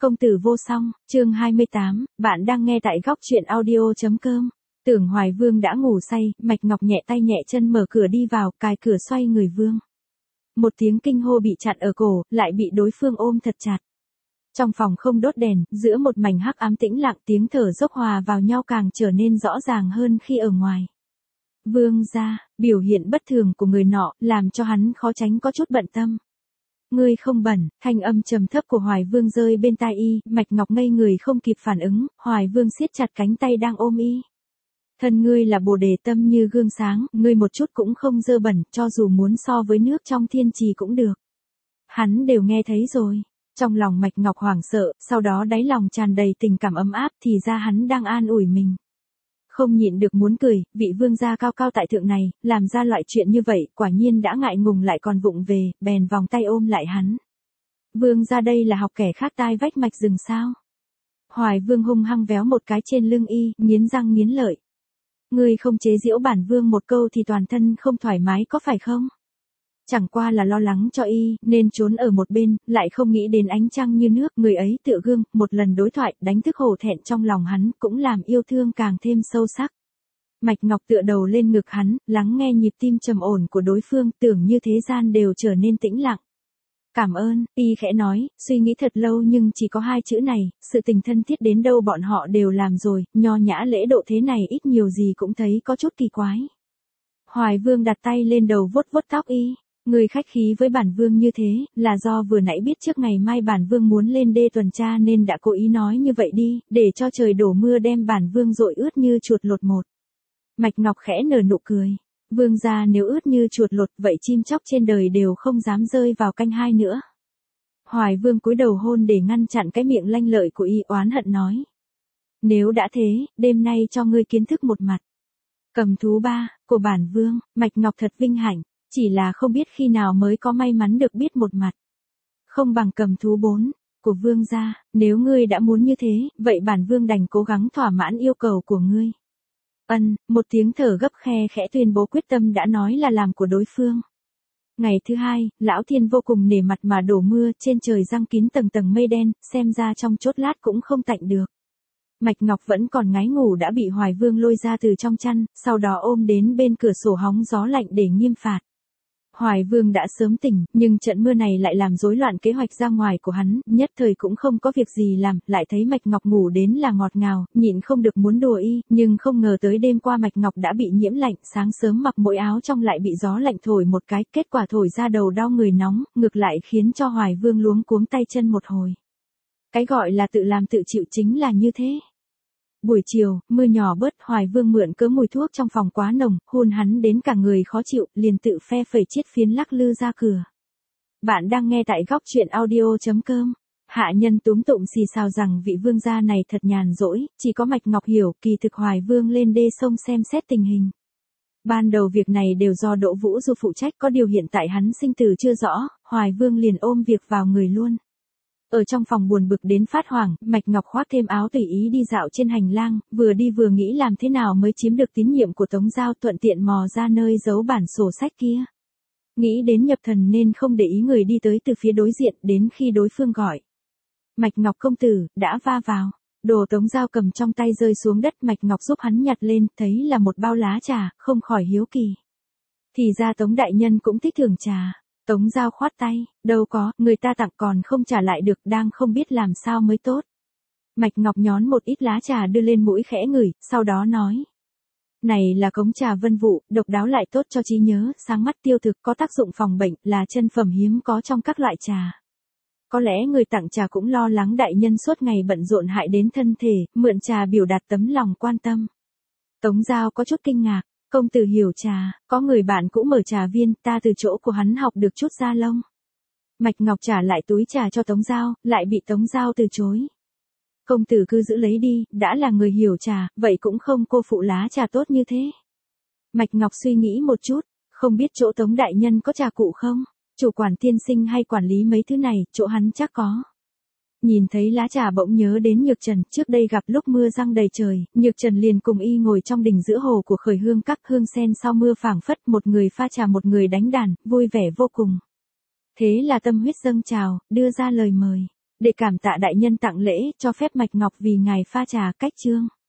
Công tử vô song, chương 28, bạn đang nghe tại góc truyện audio.com. Tưởng Hoài Vương đã ngủ say, Mạch Ngọc nhẹ tay nhẹ chân mở cửa đi vào, cài cửa xoay người Vương. Một tiếng kinh hô bị chặn ở cổ, lại bị đối phương ôm thật chặt. Trong phòng không đốt đèn, giữa một mảnh hắc ám tĩnh lặng, tiếng thở dốc hòa vào nhau càng trở nên rõ ràng hơn khi ở ngoài. Vương gia, biểu hiện bất thường của người nọ, làm cho hắn khó tránh có chút bận tâm. Ngươi không bẩn, thanh âm trầm thấp của Hoài Vương rơi bên tai y, Mạch Ngọc ngây người không kịp phản ứng, Hoài Vương siết chặt cánh tay đang ôm y. Thân ngươi là bồ đề tâm như gương sáng, ngươi một chút cũng không dơ bẩn, cho dù muốn so với nước trong thiên trì cũng được. Hắn đều nghe thấy rồi. Trong lòng Mạch Ngọc hoảng sợ, sau đó đáy lòng tràn đầy tình cảm ấm áp, thì ra hắn đang an ủi mình. Không nhịn được muốn cười, vị vương gia cao cao tại thượng này, làm ra loại chuyện như vậy, quả nhiên đã ngại ngùng lại còn vụng về, bèn vòng tay ôm lại hắn. Vương gia đây là học kẻ khác tai vách mạch rừng sao? Hoài Vương hung hăng véo một cái trên lưng y, nghiến răng nghiến lợi. Ngươi không chế giễu bản vương một câu thì toàn thân không thoải mái có phải không? Chẳng qua là lo lắng cho y, nên trốn ở một bên, lại không nghĩ đến ánh trăng như nước, người ấy tựa gương, một lần đối thoại, đánh thức hổ thẹn trong lòng hắn, cũng làm yêu thương càng thêm sâu sắc. Mạch Ngọc tựa đầu lên ngực hắn, lắng nghe nhịp tim trầm ổn của đối phương, tưởng như thế gian đều trở nên tĩnh lặng. Cảm ơn, y khẽ nói, suy nghĩ thật lâu nhưng chỉ có hai chữ này, sự tình thân thiết đến đâu bọn họ đều làm rồi, nho nhã lễ độ thế này ít nhiều gì cũng thấy có chút kỳ quái. Hoài Vương đặt tay lên đầu vuốt vuốt tóc y. Người khách khí với bản vương như thế, là do vừa nãy biết trước ngày mai bản vương muốn lên đê tuần tra nên đã cố ý nói như vậy đi, để cho trời đổ mưa đem bản vương dội ướt như chuột lột một. Mạch Ngọc khẽ nở nụ cười. Vương gia nếu ướt như chuột lột vậy chim chóc trên đời đều không dám rơi vào canh hai nữa. Hoài Vương cúi đầu hôn để ngăn chặn cái miệng lanh lợi của y, oán hận nói. Nếu đã thế, đêm nay cho ngươi kiến thức một mặt. Cầm thú 3, của bản vương, Mạch Ngọc thật vinh hạnh. Chỉ là không biết khi nào mới có may mắn được biết một mặt. Không bằng cầm thú 4, của vương gia, nếu ngươi đã muốn như thế, vậy bản vương đành cố gắng thỏa mãn yêu cầu của ngươi. Một tiếng thở gấp khe khẽ tuyên bố quyết tâm đã nói là làm của đối phương. Ngày thứ hai, Lão Thiên vô cùng nể mặt mà đổ mưa, trên trời giăng kín tầng tầng mây đen, xem ra trong chốc lát cũng không tạnh được. Mạch Ngọc vẫn còn ngái ngủ đã bị Hoài Vương lôi ra từ trong chăn, sau đó ôm đến bên cửa sổ hóng gió lạnh để nghiêm phạt. Hoài Vương đã sớm tỉnh, nhưng trận mưa này lại làm rối loạn kế hoạch ra ngoài của hắn, nhất thời cũng không có việc gì làm, lại thấy Mạch Ngọc ngủ đến là ngọt ngào, nhịn không được muốn đùa y, nhưng không ngờ tới đêm qua Mạch Ngọc đã bị nhiễm lạnh, sáng sớm mặc mỗi áo trong lại bị gió lạnh thổi một cái, kết quả thổi ra đầu đau người nóng, ngược lại khiến cho Hoài Vương luống cuống tay chân một hồi. Cái gọi là tự làm tự chịu chính là như thế. Buổi chiều, mưa nhỏ bớt, Hoài Vương mượn cớ mùi thuốc trong phòng quá nồng, hôn hắn đến cả người khó chịu, liền tự phe phẩy chiếc phiến lắc lư ra cửa. Bạn đang nghe tại góc truyện audio.com. Hạ nhân túm tụm xì xào rằng vị vương gia này thật nhàn rỗi, chỉ có Mạch Ngọc hiểu, kỳ thực Hoài Vương lên đê sông xem xét tình hình. Ban đầu việc này đều do Đỗ Vũ Du phụ trách, có điều hiện tại hắn sinh tử chưa rõ, Hoài Vương liền ôm việc vào người luôn. Ở trong phòng buồn bực đến phát hoảng, Mạch Ngọc khoác thêm áo tùy ý đi dạo trên hành lang, vừa đi vừa nghĩ làm thế nào mới chiếm được tín nhiệm của Tống Giao, thuận tiện mò ra nơi giấu bản sổ sách kia. Nghĩ đến nhập thần nên không để ý người đi tới từ phía đối diện, đến khi đối phương gọi. Mạch Ngọc công tử, đã va vào. Đồ Tống Giao cầm trong tay rơi xuống đất, Mạch Ngọc giúp hắn nhặt lên, thấy là một bao lá trà, không khỏi hiếu kỳ. Thì ra Tống đại nhân cũng thích thưởng trà. Tống Giao khoát tay, đâu có, người ta tặng còn không trả lại được, đang không biết làm sao mới tốt. Mạch Ngọc nhón một ít lá trà đưa lên mũi khẽ ngửi, sau đó nói. Này là cống trà vân vụ, độc đáo lại tốt cho trí nhớ, sáng mắt tiêu thực, có tác dụng phòng bệnh, là chân phẩm hiếm có trong các loại trà. Có lẽ người tặng trà cũng lo lắng đại nhân suốt ngày bận rộn hại đến thân thể, mượn trà biểu đạt tấm lòng quan tâm. Tống Giao có chút kinh ngạc. Công tử hiểu trà, có người bạn cũng mở trà viên, ta từ chỗ của hắn học được chút da lông. Mạch Ngọc trả lại túi trà cho Tống Giao, lại bị Tống Giao từ chối. Công tử cứ giữ lấy đi, đã là người hiểu trà, vậy cũng không cô phụ lá trà tốt như thế. Mạch Ngọc suy nghĩ một chút, không biết chỗ Tống đại nhân có trà cụ không? Chủ quản tiên sinh hay quản lý mấy thứ này, chỗ hắn chắc có. Nhìn thấy lá trà bỗng nhớ đến Nhược Trần, trước đây gặp lúc mưa giăng đầy trời, Nhược Trần liền cùng y ngồi trong đình giữa hồ của Khởi Hương Các, hương sen sau mưa phảng phất, một người pha trà một người đánh đàn, vui vẻ vô cùng. Thế là tâm huyết dâng trào, đưa ra lời mời. Để cảm tạ đại nhân tặng lễ, cho phép Mạch Ngọc vì ngài pha trà cách chương.